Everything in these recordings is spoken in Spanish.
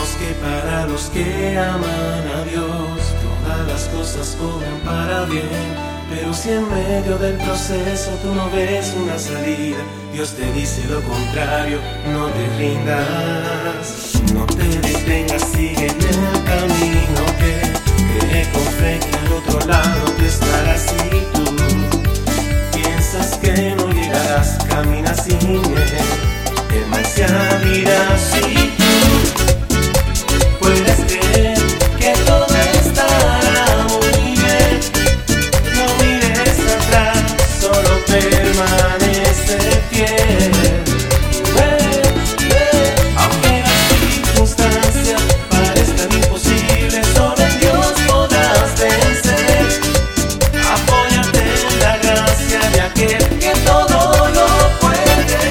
que para los que aman a Dios todas las cosas obran para bien. Pero si en medio del proceso tú no ves una salida, Dios te dice lo contrario, no te rindas. No te detengas, sigue en el camino que cree con fe que al otro lado tú estarás. Y tú piensas que no llegarás, camina sin él, el mar se abrirá. Si tú puedes creer que todo estará muy bien, no mires atrás, solo permanece fiel. Aunque las circunstancias parezcan imposibles, solo en Dios podrás vencer. Apóyate en la gracia de aquel que todo lo puede.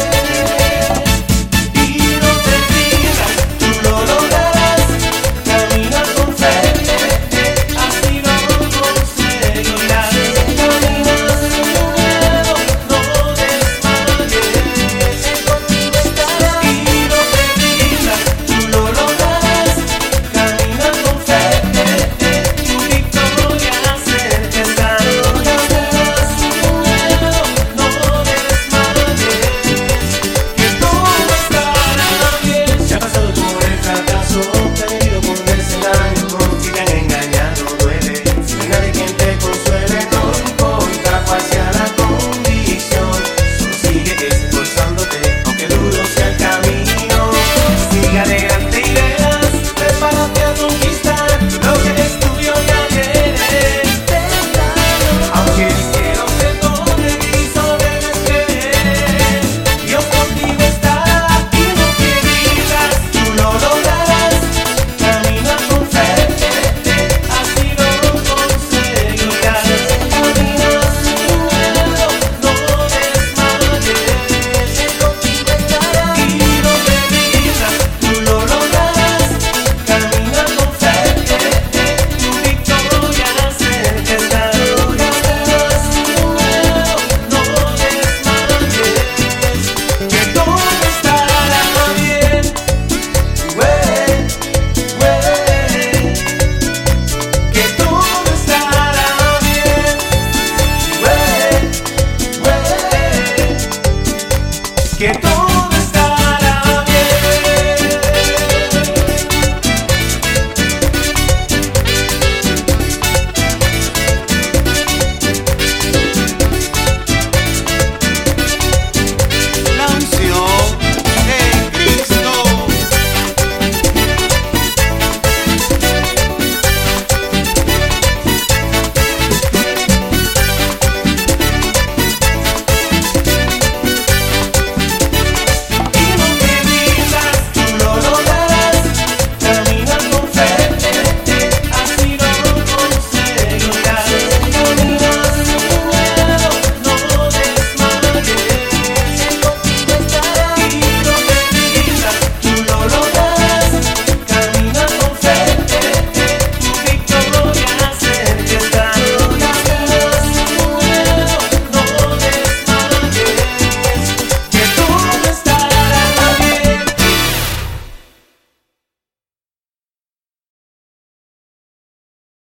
Y no te rindas, tú lo lograrás. Camina con fe, así lo conseguirás. Camina sin miedo, no desmayes, Él contigo estará. Y no te rindas, tú lo lograrás. Camina con fe, tu victoria cerca está. Camina sin miedo, no desmayes, que todo estará bien. Se ha pasado por el fracaso, te han herido por desengaño. Si te han engañado duele, si no hay nadie quien te consuele, no importa cuál sea la condición, solo sigue esforzándote, aunque duro sea el camino. Sigue adelante y verás, prepárate a conquistar lo que es tuyo ya viene. Aunque el cielo se torne gris, solo debes creer, Dios contigo estará. Y no te rindas, tú lo lograrás. Camina con fe, así lo conseguirás. Camina sin miedo, no desmayes, Él contigo estará. Y no te rindas, tú lo lograrás. Camina con fe, tu victoria cerca está. Camina sin miedo, no desmayes, que todo estará bien. Que todo estará bien. Que todo